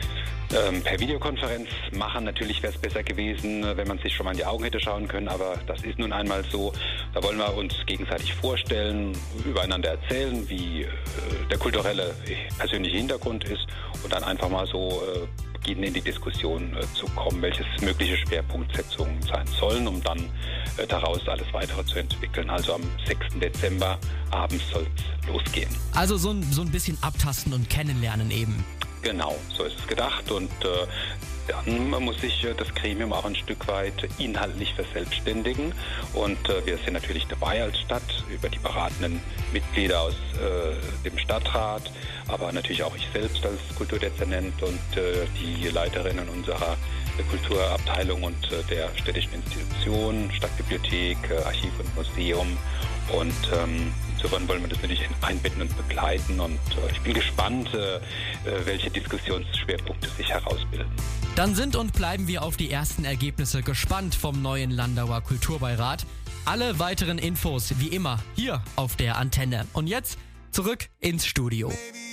ähm, per Videokonferenz machen. Natürlich wäre es besser gewesen, wenn man sich schon mal in die Augen hätte schauen können, aber das ist nun einmal so. Da wollen wir uns gegenseitig vorstellen, übereinander erzählen, wie äh, der kulturelle, persönliche Hintergrund ist und dann einfach mal so äh, in die Diskussion äh, zu kommen, welches mögliche Schwerpunktsetzungen sein sollen, um dann äh, daraus alles Weitere zu entwickeln. Also am sechsten Dezember abends soll es losgehen. Also so ein, so ein bisschen abtasten und kennenlernen eben. Genau, so ist es gedacht und äh, dann muss sich äh, das Gremium auch ein Stück weit inhaltlich verselbstständigen und äh, wir sind natürlich dabei als Stadt über die beratenden Mitglieder aus äh, dem Stadtrat, aber natürlich auch ich selbst als Kulturdezernent und äh, die Leiterinnen unserer äh, Kulturabteilung und äh, der städtischen Institution, Stadtbibliothek, äh, Archiv und Museum und ähm, insofern wollen wir das natürlich einbetten und begleiten und äh, ich bin gespannt, äh, welche Diskussionsschwerpunkte sich herausbilden. Dann sind und bleiben wir auf die ersten Ergebnisse gespannt vom neuen Landauer Kulturbeirat. Alle weiteren Infos wie immer hier auf der Antenne. Und jetzt zurück ins Studio.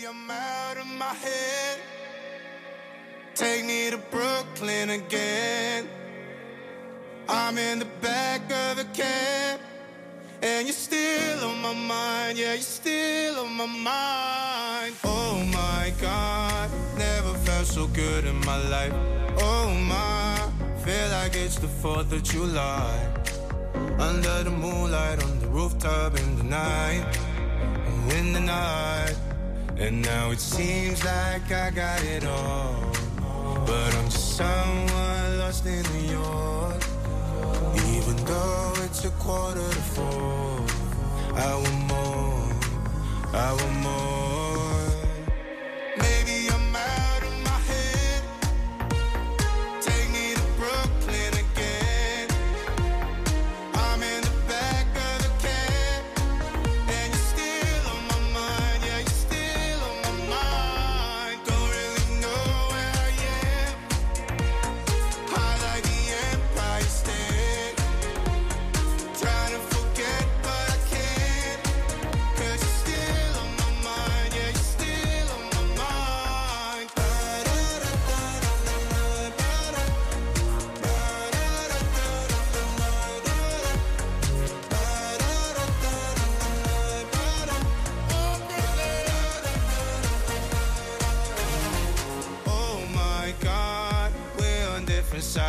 Take me to Brooklyn again. I'm in the back of a cab. And you're still on my mind, yeah, you're still on my mind. Oh my God, never felt so good in my life. Oh my, feel like it's the fourth of July. Under the moonlight, on the rooftop in the night. In the night. And now it seems like I got it all. But I'm just someone lost in New York. Even though it's a quarter to four, I want more, I want more. Maybe I'm out of my head. Take me to Brooklyn again. I'm in the back of the cab. And you're still on my mind, yeah, you're still on my mind. Don't really know where I am. High like the Empire State. Trying to forget but I can't. Cause you're still on my mind.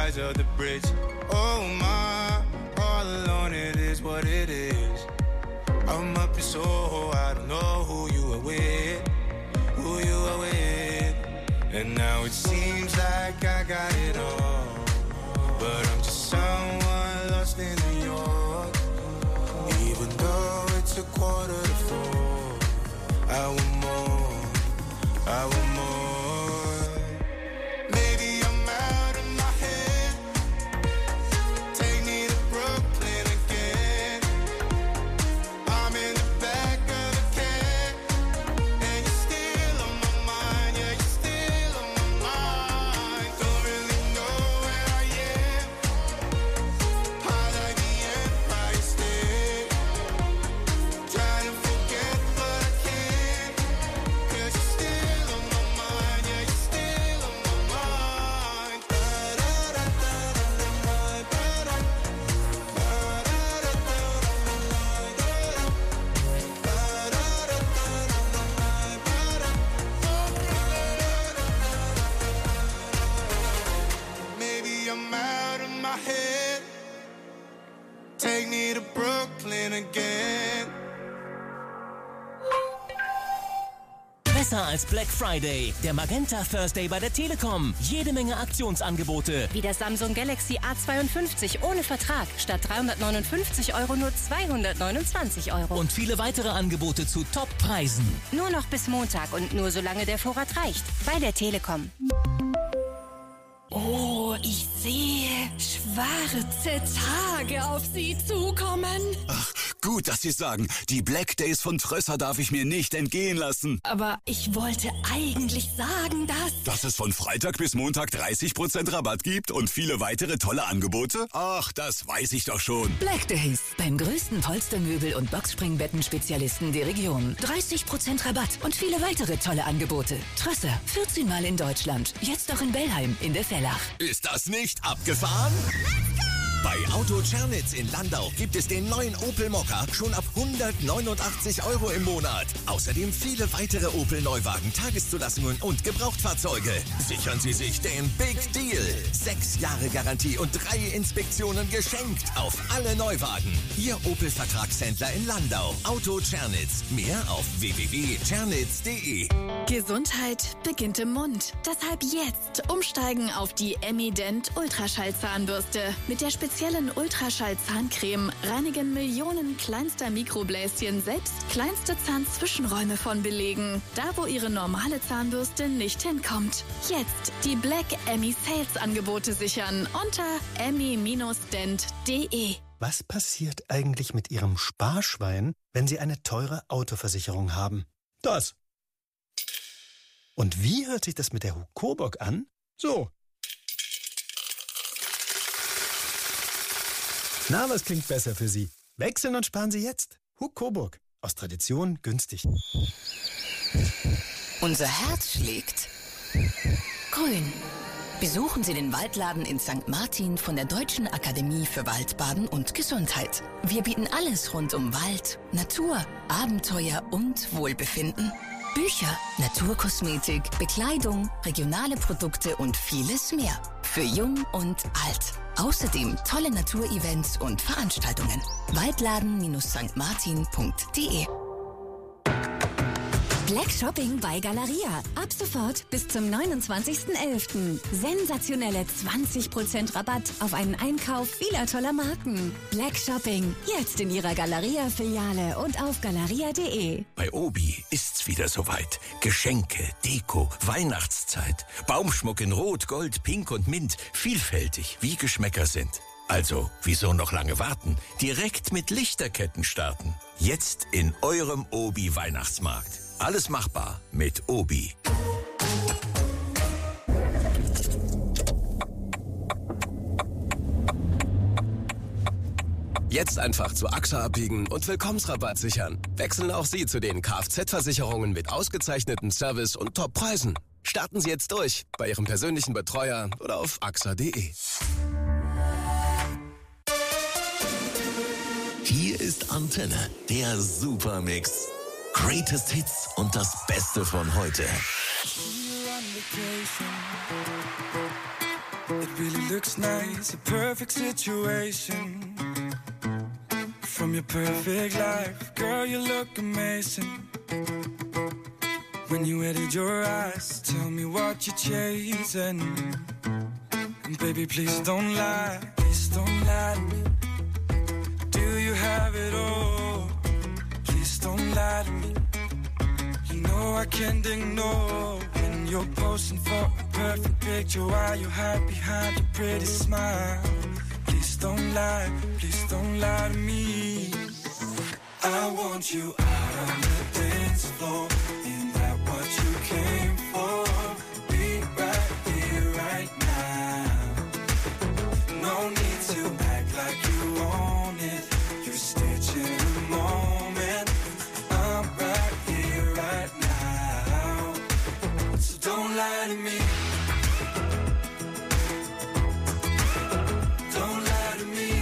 rise of the bridge. Oh my, all alone it is what it is. I'm up in Soho, I don't know who you are with, who you are with. And now it seems like I got it all, but I'm just someone lost in New York. Even though it's a quarter to four, I want more, I want more. Maybe I'm out of my head. Take me to Brooklyn again. I'm in the back of the cab, and you're still on my mind. Yeah, you're still on my mind. Don't really know where I am. I like the Empire State. Trying to forget, but I can't. 'Cause you're still on my mind. Yeah, you're still on my mind. Maybe I'm out of my head. Take me to Brooklyn again. Besser als Black Friday, der Magenta Thursday bei der Telekom. Jede Menge Aktionsangebote. Wie der Samsung Galaxy A zweiundfünfzig ohne Vertrag. Statt dreihundertneunundfünfzig Euro nur zweihundertneunundzwanzig Euro. Und viele weitere Angebote zu Top-Preisen. Nur noch bis Montag und nur solange der Vorrat reicht. Bei der Telekom. Oh, ich sehe schwarze Tage auf Sie zukommen. Ach, gut, dass Sie sagen, die Black Days von Trösser darf ich mir nicht entgehen lassen. Aber ich wollte eigentlich sagen, dass... Dass es von Freitag bis Montag dreißig Prozent Rabatt gibt und viele weitere tolle Angebote? Ach, das weiß ich doch schon. Black Days beim größten Polstermöbel- und Boxspringbetten-Spezialisten der Region. dreißig Prozent Rabatt und viele weitere tolle Angebote. Trösser, vierzehn Mal in Deutschland. Jetzt auch in Bellheim in der Fellach. Ist das nicht abgefahren? Bei Auto Czernitz in Landau gibt es den neuen Opel Mokka schon ab hundertneunundachtzig Euro im Monat. Außerdem viele weitere Opel Neuwagen, Tageszulassungen und Gebrauchtfahrzeuge. Sichern Sie sich den Big Deal. Sechs Jahre Garantie und drei Inspektionen geschenkt auf alle Neuwagen. Ihr Opel-Vertragshändler in Landau. Auto Czernitz. Mehr auf w w w punkt czernitz punkt de. Gesundheit beginnt im Mund. Deshalb jetzt umsteigen auf die Emident Ultraschall-Zahnbürste. Mit der speziellen Ultraschall-Zahncreme reinigen Millionen kleinster Mikrobläschen selbst kleinste Zahnzwischenräume von Belegen. Da, wo Ihre normale Zahnbürste nicht hinkommt. Jetzt die Black Emmy Sales Angebote sichern unter emmy dent punkt de. Was passiert eigentlich mit Ihrem Sparschwein, wenn Sie eine teure Autoversicherung haben? Das. Und wie hört sich das mit der Hukoburg an? So. Na, was klingt besser für Sie? Wechseln und sparen Sie jetzt. Hukoburg. Aus Tradition günstig. Unser Herz schlägt grün. Besuchen Sie den Waldladen in Sankt Martin von der Deutschen Akademie für Waldbaden und Gesundheit. Wir bieten alles rund um Wald, Natur, Abenteuer und Wohlbefinden. Bücher, Naturkosmetik, Bekleidung, regionale Produkte und vieles mehr. Für Jung und Alt. Außerdem tolle Naturevents und Veranstaltungen. waldladen sankt martin punkt de. Black Shopping bei Galeria. Ab sofort bis zum neunundzwanzigsten elften Sensationelle zwanzig Prozent Rabatt auf einen Einkauf vieler toller Marken. Black Shopping. Jetzt in Ihrer Galeria-Filiale und auf galeria punkt de. Bei Obi ist's wieder soweit. Geschenke, Deko, Weihnachtszeit. Baumschmuck in Rot, Gold, Pink und Mint. Vielfältig, wie Geschmäcker sind. Also, wieso noch lange warten? Direkt mit Lichterketten starten. Jetzt in eurem Obi Weihnachtsmarkt. Alles machbar mit Obi. Jetzt einfach zu A X A abbiegen und Willkommensrabatt sichern. Wechseln auch Sie zu den Kfz-Versicherungen mit ausgezeichneten Service und Top-Preisen. Starten Sie jetzt durch bei Ihrem persönlichen Betreuer oder auf a x a punkt de. Hier ist Antenne, der Supermix. Greatest Hits und das Beste von heute. It really looks nice, a perfect situation. From your perfect life, girl, you look amazing. When you edit your eyes, tell me what you're chasing. And baby, please don't lie, please don't lie to me. Do you have it all? Please don't lie to me. You know I can't ignore when you're posing for a perfect picture while you hide behind your pretty smile. Please don't lie, please don't lie to me. I want you out on the dance floor. Ain't that what you came for? Be right here, right now. No need to act like you own it. You're stitching a moment. I'm right here, right now. So don't lie to me. Don't lie to me.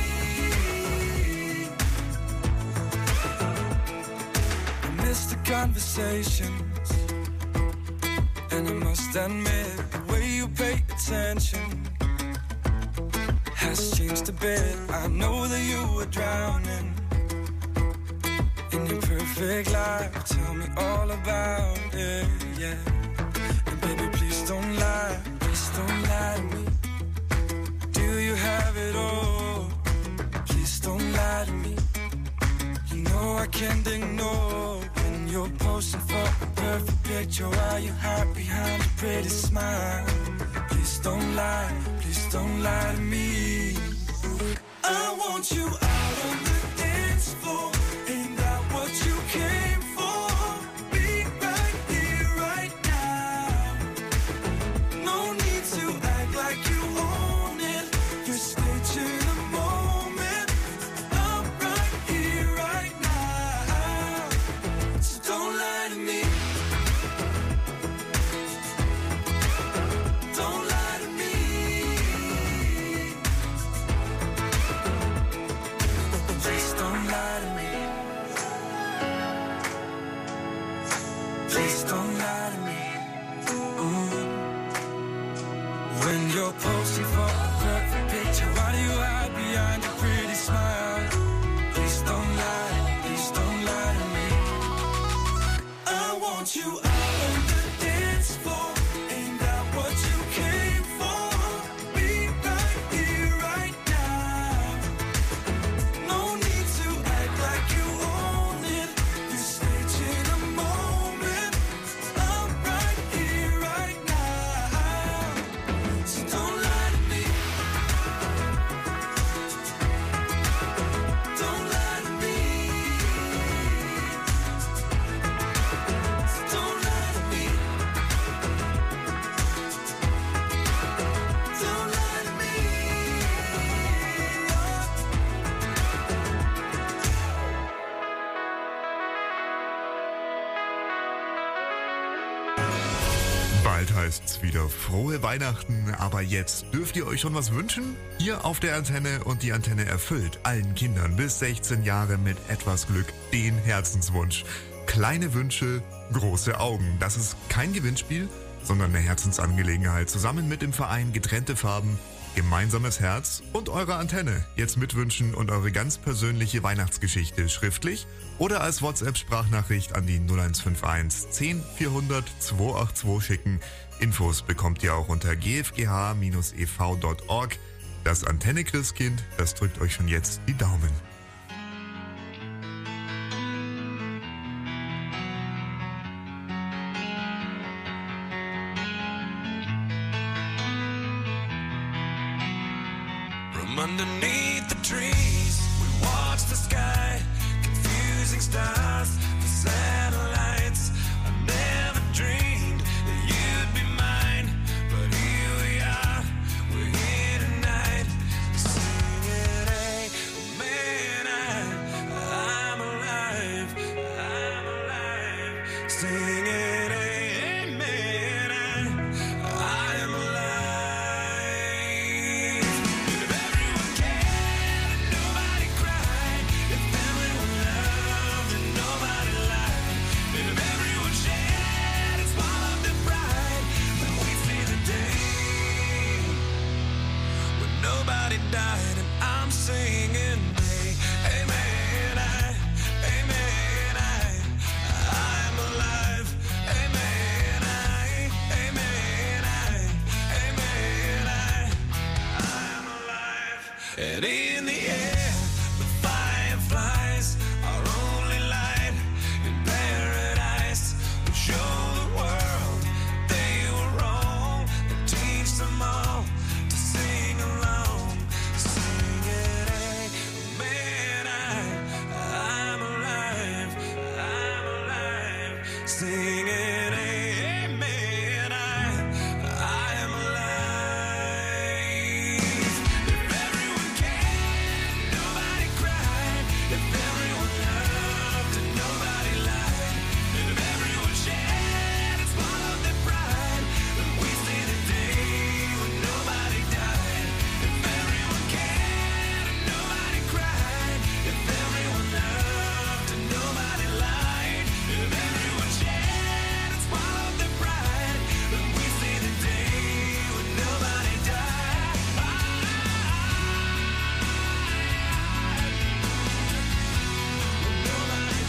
I miss the conversations, and I must admit the way you pay attention has changed a bit. I know that you were drowning in your perfect life. Tell me all about it, yeah. And baby, please don't lie, please don't lie to me. Do you have it all? Please don't lie to me. You know I can't ignore when you're posing for a perfect picture while you hide behind a pretty smile. Please don't lie, please don't lie to me. I want you out on the dance floor. Ain't that what you came for? Be right here, right now. No need to act like you own it. You're staging a moment. I'm right here, right now. So don't lie to me. Don't lie to me. Please don't lie to me. Please don't lie to me. Ooh. When you're posing for a perfect picture, why do you hide behind your pretty smile? Please don't lie, please don't lie to me. I want you out on the dance floor. Ain't that what you came for? Be right here, right now. No need to act like you own it. You're staging a moment. I'm right here, right now. So don't lie to me. Don't lie to me. So don't lie to me. Don't lie to me. Bald heißt's wieder frohe Weihnachten, aber jetzt dürft ihr euch schon was wünschen? Hier auf der Antenne, und die Antenne erfüllt allen Kindern bis sechzehn Jahre mit etwas Glück den Herzenswunsch. Kleine Wünsche, große Augen. Das ist kein Gewinnspiel, sondern eine Herzensangelegenheit. Zusammen mit dem Verein Getrennte Farben, gemeinsames Herz und eure Antenne. Jetzt mitwünschen und eure ganz persönliche Weihnachtsgeschichte schriftlich oder als WhatsApp-Sprachnachricht an die null eins fünf eins zehn vierhundert zweihundertzweiundachtzig schicken. Infos bekommt ihr auch unter g f g h Bindestrich e v Punkt org. Das Antenne Christkind, das drückt euch schon jetzt die Daumen. From underneath the trees, we watch the sky, confusing stars, the satellites. I never dreamed that you'd be mine, but here we are, we're here tonight, singing, hey, man, I, I'm alive, I'm alive, singing, hey, man, I, I am alive. singing amen. I, I am alive. If everyone cared, nobody cried. If everyone loved and nobody lied. If everyone shared and swallowed their pride, then we see the day when nobody died. If everyone cared and nobody cried. If everyone loved and nobody lied. If everyone shared and swallowed their pride, then we see the day when nobody died. When nobody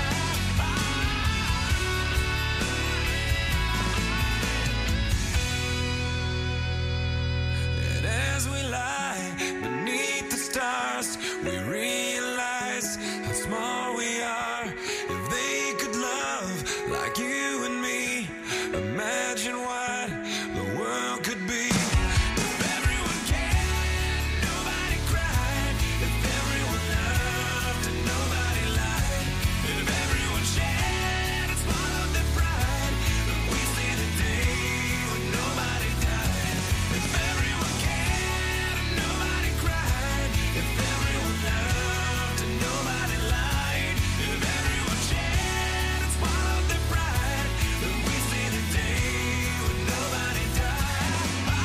died. And as we lie beneath the stars, we realize how small we are. If they could love like you and me, imagine what the world could be. If everyone cared, nobody cried. If everyone loved and nobody lied. If everyone shared and swallowed their pride, then we see the day when nobody died. If everyone cared and nobody cried. If everyone loved and nobody lied. If everyone shared and swallowed their pride, then we see the day when nobody died.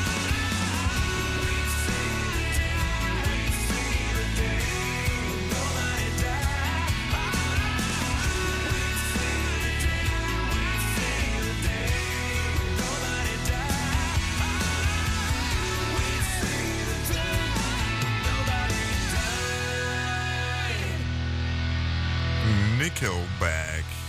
We see the day, we see the day when nobody died. We see the day, we see the day when nobody died. We see the day when nobody died. Nickelback.